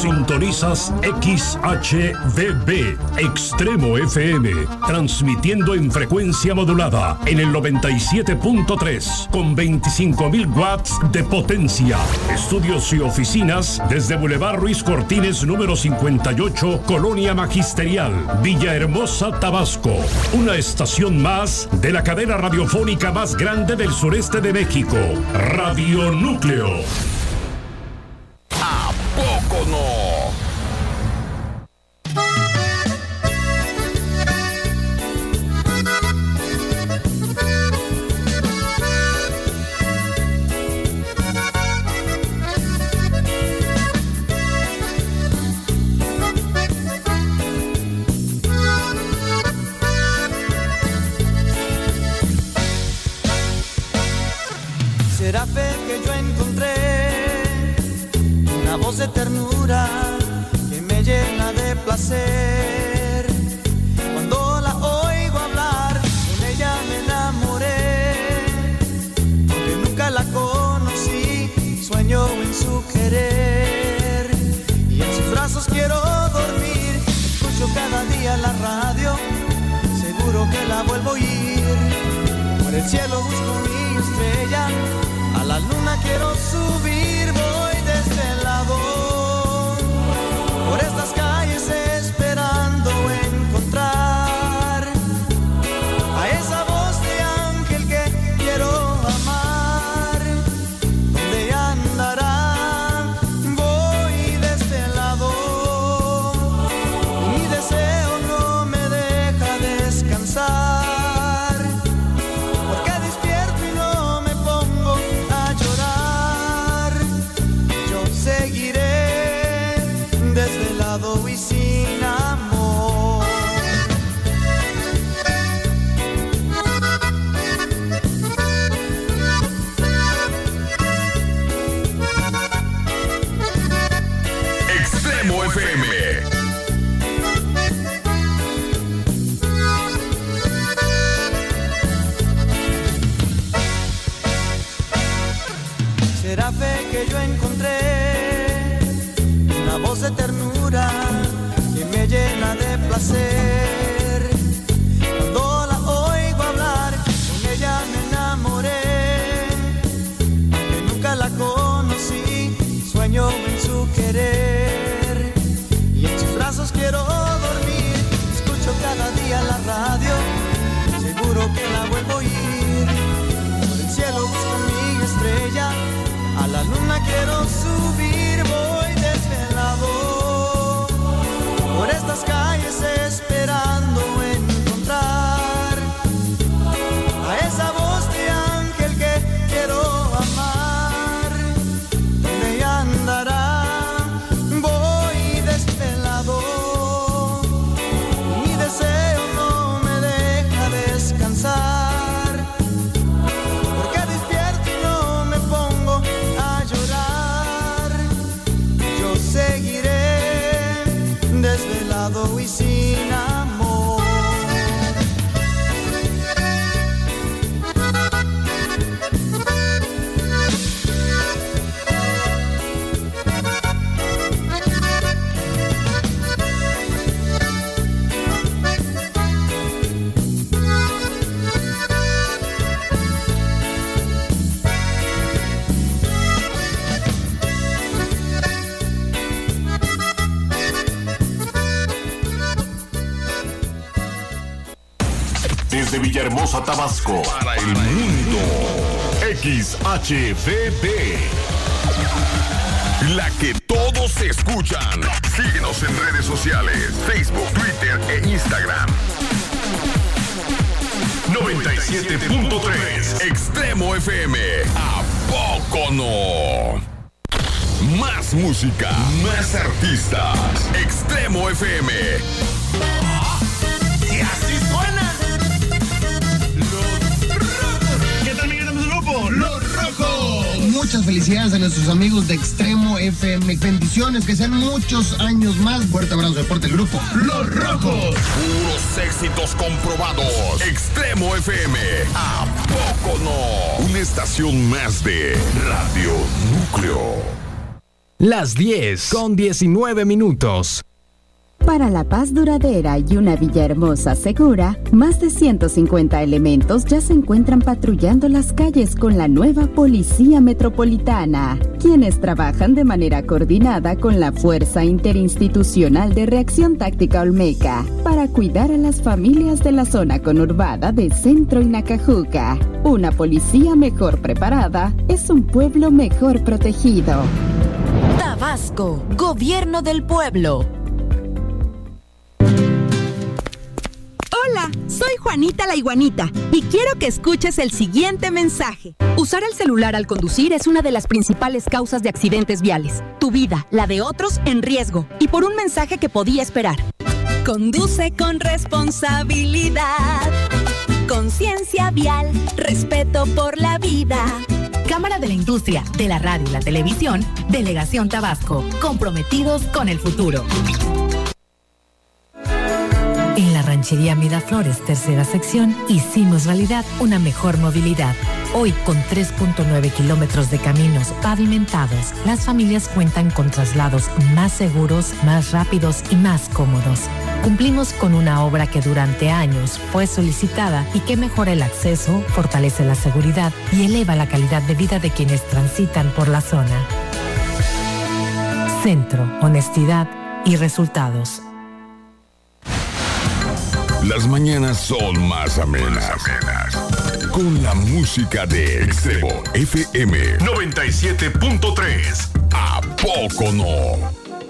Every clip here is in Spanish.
Sintonizas XHVB, Extremo FM, transmitiendo en frecuencia modulada en el 97.3 con 25.000 watts de potencia. Estudios y oficinas desde Boulevard Ruiz Cortines número 58, Colonia Magisterial, Villahermosa, Tabasco. Una estación más de la cadena radiofónica más grande del sureste de México, Radio Núcleo. ¿A poco no? Será fe que yo encontré una voz de ternura que me llena de placer. Cuando la oigo hablar, con ella me enamoré. Aunque nunca la conocí, sueño en su querer. Y en sus brazos quiero dormir. Escucho cada día la radio, seguro que la vuelvo a oír. Por el cielo busco mi estrella, a la luna quiero subir, voy de este lado, por estas calles esperando encontrar a esa voz de ángel que quiero amar. ¿Dónde andará? Voy de este lado, y mi deseo no me deja descansar, porque despierto y no me pongo a llorar. Yo seguiré desvelado y sin amor. Extremo FM. Será fe que yo encontré una voz de ternura que me llena de placer. Cuando la oigo hablar, con ella me enamoré. Aunque nunca la conocí, sueño en su querer. Y en sus brazos quiero dormir. Escucho cada día la radio, seguro que la vuelvo a oír. Por el cielo busco mi estrella, a la luna quiero subir, voy desvelado, por estas calles esperando encontrar a esa voz de ángel que quiero amar. ¿Dónde andará? Voy desvelado, mi deseo no me deja descansar, porque despierto y no me pongo a llorar. Yo seguiré desvelado y sin amor. Desde Villahermosa, Tabasco, para el mundo. XHVB, la que todos escuchan. Síguenos en redes sociales, Facebook, Twitter e Instagram. 97.3 Extremo FM. ¿A poco no? Más música, más artistas. Extremo FM. Y así suena. ¿Qué tal, mi grupo? Los Rojos. Muchas felicidades a nuestros amigos de Extremo FM. Bendiciones, que sean muchos años más. Fuerte abrazo de parte del grupo Los Rojos. Puros éxitos comprobados. Extremo FM. ¿A poco no? Una estación más de Radio Núcleo. Las 10:19. Para la paz duradera y una Villahermosa segura, más de 150 elementos ya se encuentran patrullando las calles con la nueva Policía Metropolitana, quienes trabajan de manera coordinada con la Fuerza Interinstitucional de Reacción Táctica Olmeca para cuidar a las familias de la zona conurbada de Centro y Nacajuca. Una policía mejor preparada es un pueblo mejor protegido. Tabasco, Gobierno del Pueblo. Hola, soy Juanita la Iguanita y quiero que escuches el siguiente mensaje. Usar el celular al conducir es una de las principales causas de accidentes viales. Tu vida, la de otros, en riesgo. Y por un mensaje que podía esperar. Conduce con responsabilidad. Conciencia vial, respeto por la vida. Cámara de la Industria, de la Radio y la Televisión, Delegación Tabasco, comprometidos con el futuro. En la Ranchería Miraflores, tercera sección, hicimos realidad una mejor movilidad. Hoy, con 3.9 kilómetros de caminos pavimentados, las familias cuentan con traslados más seguros, más rápidos y más cómodos. Cumplimos con una obra que durante años fue solicitada y que mejora el acceso, fortalece la seguridad y eleva la calidad de vida de quienes transitan por la zona. Centro, honestidad y resultados. Las mañanas son más amenas. Con la música de Extremo FM 97.3. ¿A poco no?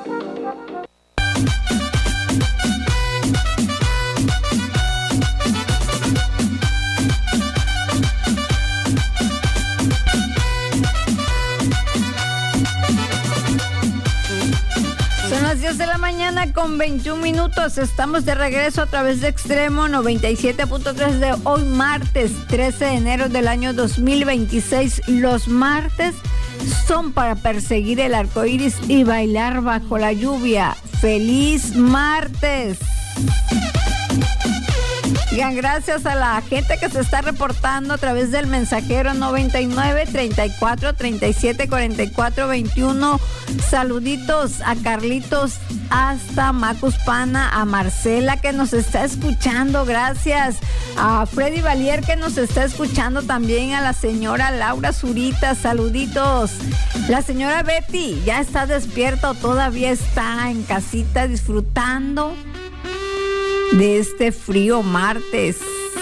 Son las 10 de la mañana con 21 minutos. Estamos de regreso a través de Extremo 97.3 de hoy martes 13 de enero del año 2026. Los martes son para perseguir el arco iris y bailar bajo la lluvia. ¡Feliz martes! Bien, gracias a la gente que se está reportando a través del mensajero 99 34 37 44 21. Saluditos a Carlitos hasta Macuspana, a Marcela que nos está escuchando, gracias. A Freddy Valier que nos está escuchando también, a la señora Laura Zurita, saluditos. La señora Betty ya está despierta o todavía está en casita disfrutando de este frío martes.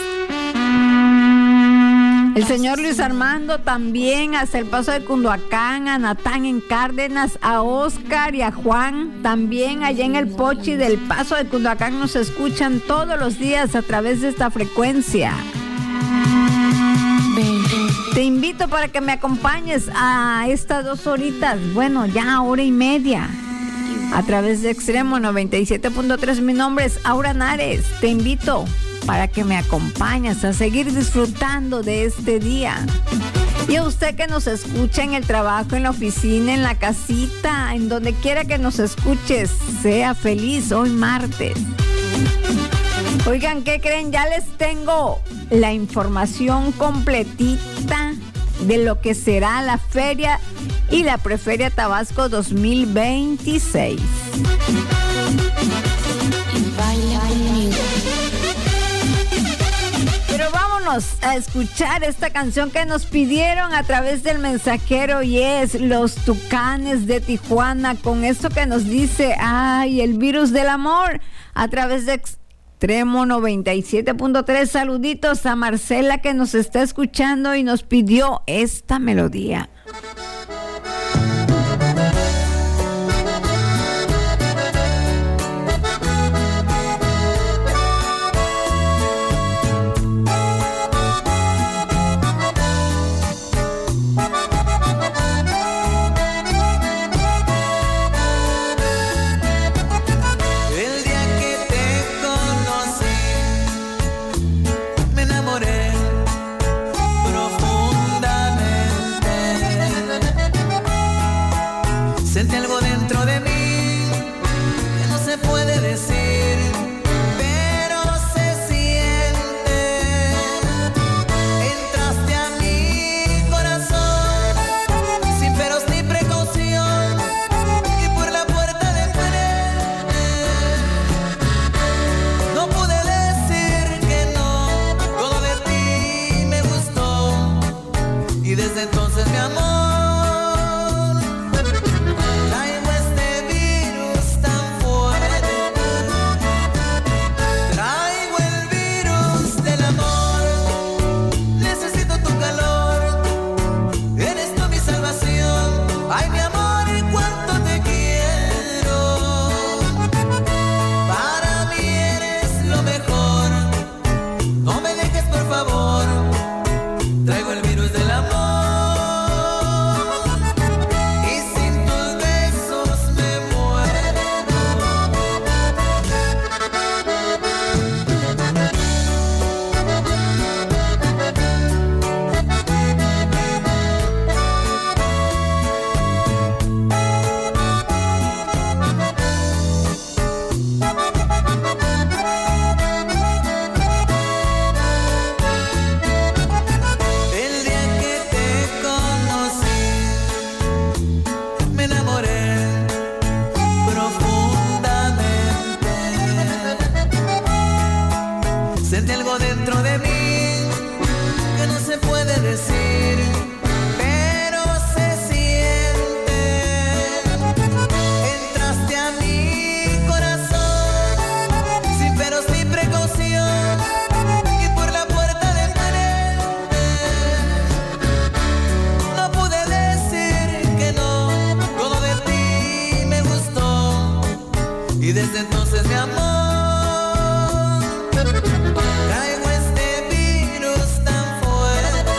El señor Luis Armando también hasta el Paso de Cunduacán, a Natán en Cárdenas, a Oscar y a Juan también allá en el Pochi del Paso de Cunduacán nos escuchan todos los días a través de esta frecuencia. Te invito para que me acompañes a estas 2 horitas, bueno, ya hora y media. A través de Extremo 97.3, mi nombre es Aura Nares. Te invito para que me acompañes a seguir disfrutando de este día. Y a usted que nos escucha en el trabajo, en la oficina, en la casita, en donde quiera que nos escuches, sea feliz hoy martes. Oigan, ¿qué creen? Ya les tengo la información completita de lo que será la feria y la Preferia Tabasco 2026. Pero vámonos a escuchar esta canción que nos pidieron a través del mensajero y es Los Tucanes de Tijuana, con esto que nos dice, ay, el virus del amor, a través de Extremo 97.3. Saluditos a Marcela que nos está escuchando y nos pidió esta melodía. Y desde entonces mi amor traigo este virus tan fuerte.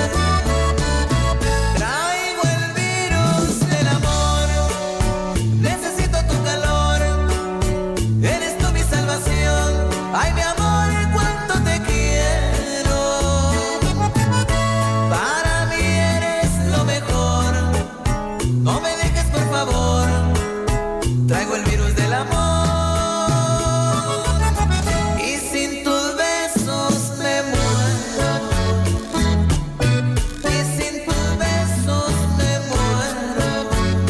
Traigo el virus del amor. Necesito tu calor. Eres tú mi salvación. Ay, mi amor, cuánto te quiero. Para mí eres lo mejor. No me dejes, por favor. Traigo el virus del amor. Y sin tus besos me muero. Y sin tus besos me muero.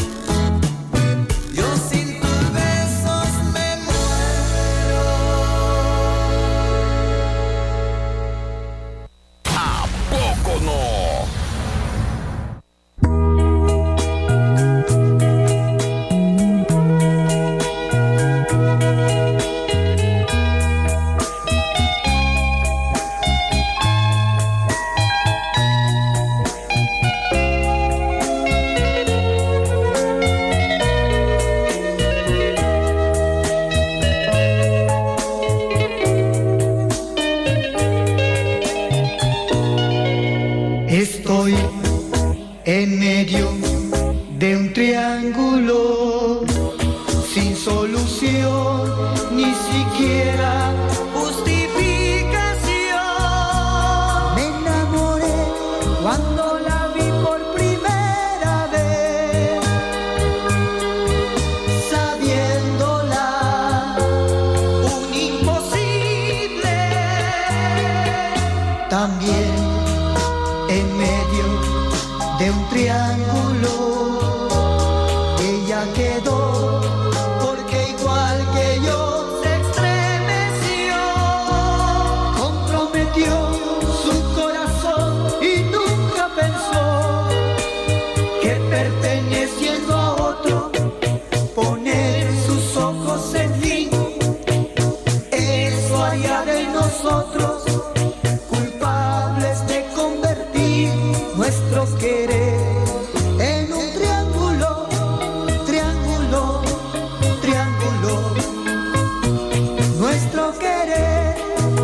Yo sin tus besos me muero. ¿A poco no? Estoy en medio de un triángulo sin solución, ni siquiera justificación. Me enamoré cuando la vi por primera vez, sabiéndola un imposible. También en medio de un triángulo, ella quedó, porque igual que yo se estremeció, comprometió su corazón y nunca pensó que perteneciendo a otro, poner sus ojos en mí, eso haría de nosotros culpables de convertir nuestro querer en un triángulo, triángulo, triángulo. Nuestro querer.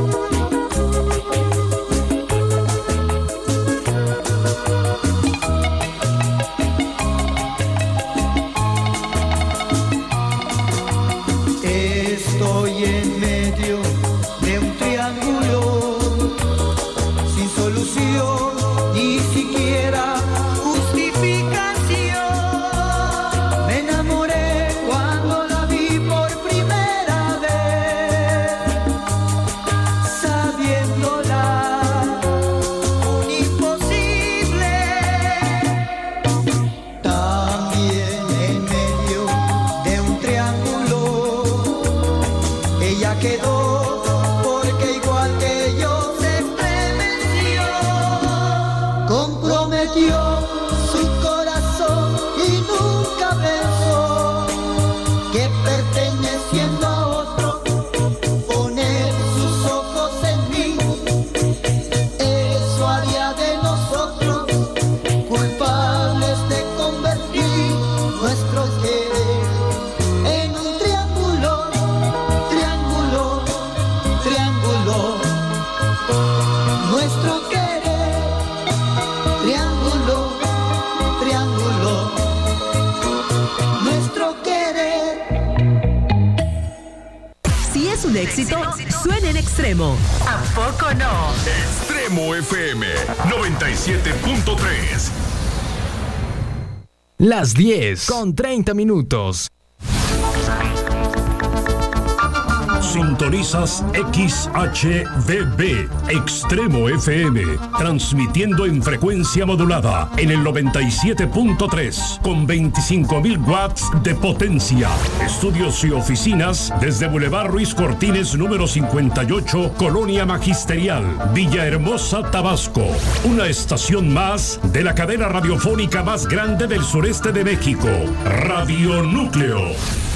Estoy en medio de un triángulo sin solución, ni siquiera justificación. Me enamoré cuando la vi por primera vez, sabiéndola un imposible. También en medio de un triángulo, ella quedó, porque igual que yo se estremeció, comprometió su corazón y nunca pensó que perteneciendo a otro, poner sus ojos en mí, eso haría de nosotros culpables de convertir nuestro querer en un triángulo, triángulo, triángulo. Nuestro querer, triángulo, triángulo. Nuestro querer. Si es un éxito, suena en Extremo. ¿A poco no? Extremo FM 97.3. Las 10:30. Sintonizas XHVB, Extremo FM, transmitiendo en frecuencia modulada en el 97.3 con 25.000 watts de potencia. Estudios y oficinas desde Boulevard Ruiz Cortines número 58, Colonia Magisterial, Villahermosa, Tabasco. Una estación más de la cadena radiofónica más grande del sureste de México, Radio Núcleo.